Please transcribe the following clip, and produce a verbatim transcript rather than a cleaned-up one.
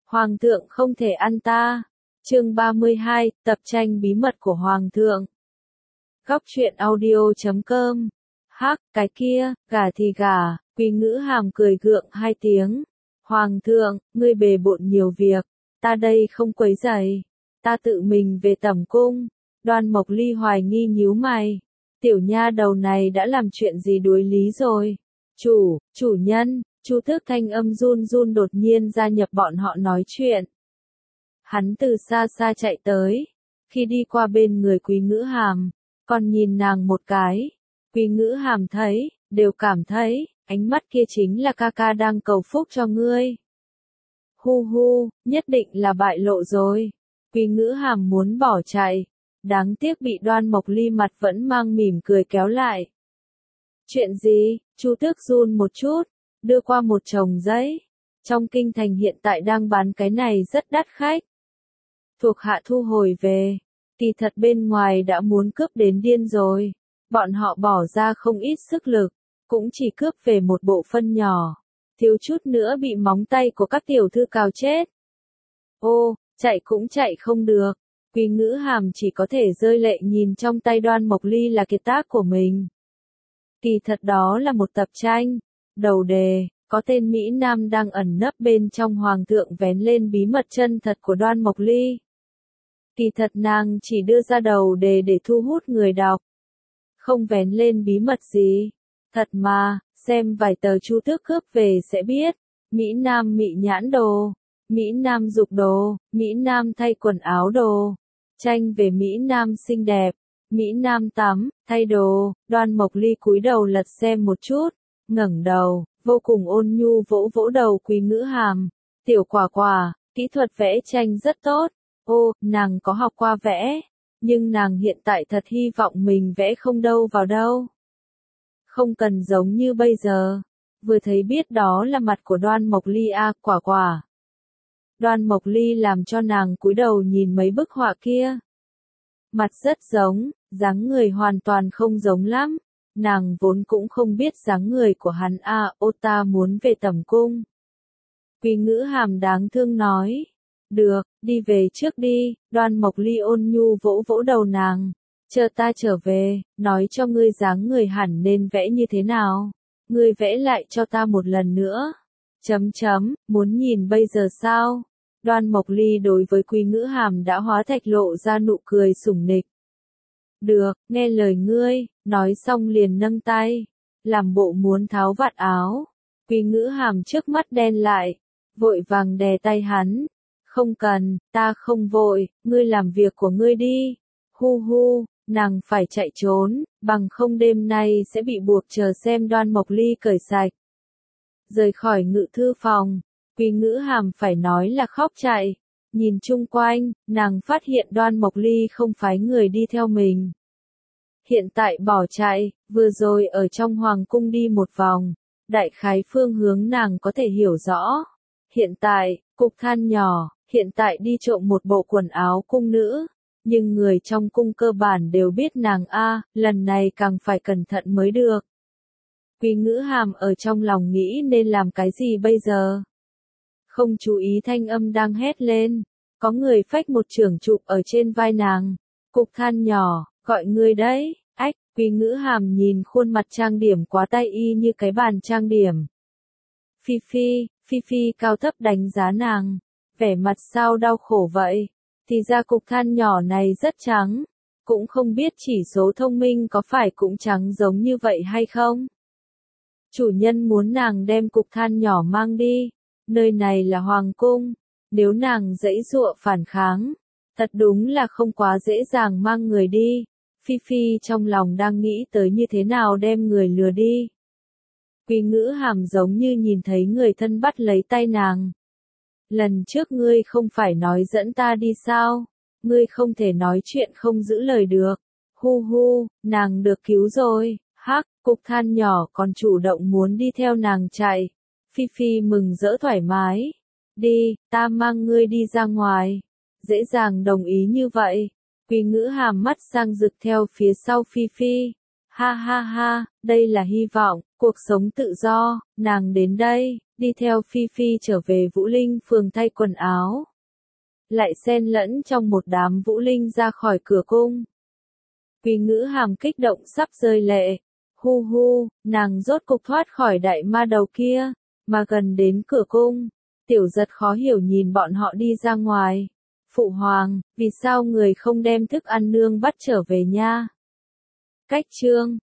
Hoàng thượng không thể ăn ta. Chương ba mươi hai, tập tranh bí mật của Hoàng thượng. Góc truyện audio chấm com. Hắc, cái kia, gà thì gà, Quý Ngữ Hàm cười gượng hai tiếng. Hoàng thượng, ngươi bề bộn nhiều việc, ta đây không quấy rầy, ta tự mình về tẩm cung. Đoan Mộc Ly hoài nghi nhíu mày. Tiểu nha đầu này đã làm chuyện gì đuối lý rồi? Chủ, chủ nhân, Chu Tước thanh âm run run đột nhiên gia nhập bọn họ nói chuyện. Hắn từ xa xa chạy tới, khi đi qua bên người Quý Ngữ Hàm, còn nhìn nàng một cái. Quý Ngữ Hàm thấy, đều cảm thấy, ánh mắt kia chính là ca ca đang cầu phúc cho ngươi. Hu hu, nhất định là bại lộ rồi. Quý Ngữ Hàm muốn bỏ chạy, đáng tiếc bị Đoan Mộc Ly mặt vẫn mang mỉm cười kéo lại. Chuyện gì? Chu Tước run một chút, đưa qua một chồng giấy. Trong kinh thành hiện tại đang bán cái này rất đắt khách. Thuộc hạ thu hồi về, kỳ thật bên ngoài đã muốn cướp đến điên rồi. Bọn họ bỏ ra không ít sức lực, cũng chỉ cướp về một bộ phân nhỏ, thiếu chút nữa bị móng tay của các tiểu thư cào chết. Ô, chạy cũng chạy không được. Quý Ngữ Hàm chỉ có thể rơi lệ nhìn trong tay Đoan Mộc Ly là kiệt tác của mình. Kỳ thật đó là một tập tranh. Đầu đề, có tên Mỹ Nam đang ẩn nấp bên trong Hoàng thượng vén lên bí mật chân thật của Đoan Mộc Ly. Kỳ thật nàng chỉ đưa ra đầu đề để thu hút người đọc. Không vén lên bí mật gì. Thật mà, xem vài tờ Chu Tước cướp về sẽ biết. Mỹ Nam mị nhãn đồ, Mỹ Nam dục đồ, Mỹ Nam thay quần áo đồ. Tranh về Mỹ Nam xinh đẹp, Mỹ Nam tắm, thay đồ. Đoan Mộc Ly cúi đầu lật xem một chút, ngẩng đầu, vô cùng ôn nhu vỗ vỗ đầu Quý Ngữ Hàm. Tiểu quả quả, kỹ thuật vẽ tranh rất tốt. Ô, nàng có học qua vẽ, nhưng nàng hiện tại thật hy vọng mình vẽ không đâu vào đâu. Không cần giống như bây giờ. Vừa thấy biết đó là mặt của Đoan Mộc Ly a, quả quả. Đoan Mộc Ly làm cho nàng cúi đầu nhìn mấy bức họa kia. Mặt rất giống, dáng người hoàn toàn không giống lắm. Nàng vốn cũng không biết dáng người của hắn a, ô ta muốn về tẩm cung. Quý Ngữ Hàm đáng thương nói. Được, đi về trước đi. Đoan Mộc Ly ôn nhu vỗ vỗ đầu nàng. Chờ ta trở về, nói cho ngươi dáng người hẳn nên vẽ như thế nào. Ngươi vẽ lại cho ta một lần nữa. Chấm chấm, muốn nhìn bây giờ sao? Đoan Mộc Ly đối với Quý Ngữ Hàm đã hóa thạch lộ ra nụ cười sủng nịch. Được, nghe lời ngươi, nói xong liền nâng tay, làm bộ muốn tháo vạt áo. Quý Ngữ Hàm trước mắt đen lại, vội vàng đè tay hắn. Không cần, ta không vội, ngươi làm việc của ngươi đi. Hu hu, nàng phải chạy trốn, bằng không đêm nay sẽ bị buộc chờ xem Đoan Mộc Ly cởi sạch. Rời khỏi ngự thư phòng, Quý Ngữ Hàm phải nói là khóc chạy. Nhìn chung quanh, nàng phát hiện Đoan Mộc Ly không phái người đi theo mình. Hiện tại bỏ chạy, vừa rồi ở trong hoàng cung đi một vòng, đại khái phương hướng nàng có thể hiểu rõ. Hiện tại, cục than nhỏ, hiện tại đi trộm một bộ quần áo cung nữ, nhưng người trong cung cơ bản đều biết nàng a, lần này càng phải cẩn thận mới được. Quý Ngữ Hàm ở trong lòng nghĩ nên làm cái gì bây giờ? Không chú ý thanh âm đang hét lên, có người phách một chưởng chụp ở trên vai nàng. Cục than nhỏ, gọi ngươi đấy. Ách, Quý Ngữ Hàm nhìn khuôn mặt trang điểm quá tay y như cái bàn trang điểm. Phi Phi, Phi Phi cao thấp đánh giá nàng, vẻ mặt sao đau khổ vậy. Thì ra cục than nhỏ này rất trắng, cũng không biết chỉ số thông minh có phải cũng trắng giống như vậy hay không. Chủ nhân muốn nàng đem cục than nhỏ mang đi, nơi này là hoàng cung, nếu nàng giãy giụa phản kháng, thật đúng là không quá dễ dàng mang người đi. Phi Phi trong lòng đang nghĩ tới như thế nào đem người lừa đi. Quý Ngữ Hàm giống như nhìn thấy người thân bắt lấy tay nàng. Lần trước ngươi không phải nói dẫn ta đi sao? Ngươi không thể nói chuyện không giữ lời được. Hu hu, nàng được cứu rồi. Hắc, cục than nhỏ còn chủ động muốn đi theo nàng chạy. Phi Phi mừng rỡ thoải mái. Đi, ta mang ngươi đi ra ngoài. Dễ dàng đồng ý như vậy. Quý Ngữ Hàm mắt sang rực theo phía sau Phi Phi. Ha ha ha, đây là hy vọng, cuộc sống tự do, nàng đến đây, đi theo Phi Phi trở về Vũ Linh phường thay quần áo. Lại xen lẫn trong một đám Vũ Linh ra khỏi cửa cung. Quý Ngữ Hàm kích động sắp rơi lệ. Hu hu, nàng rốt cục thoát khỏi đại ma đầu kia, mà gần đến cửa cung. Tiểu Giật khó hiểu nhìn bọn họ đi ra ngoài. Phụ hoàng, vì sao người không đem thức ăn nương bắt trở về nha? Cách chương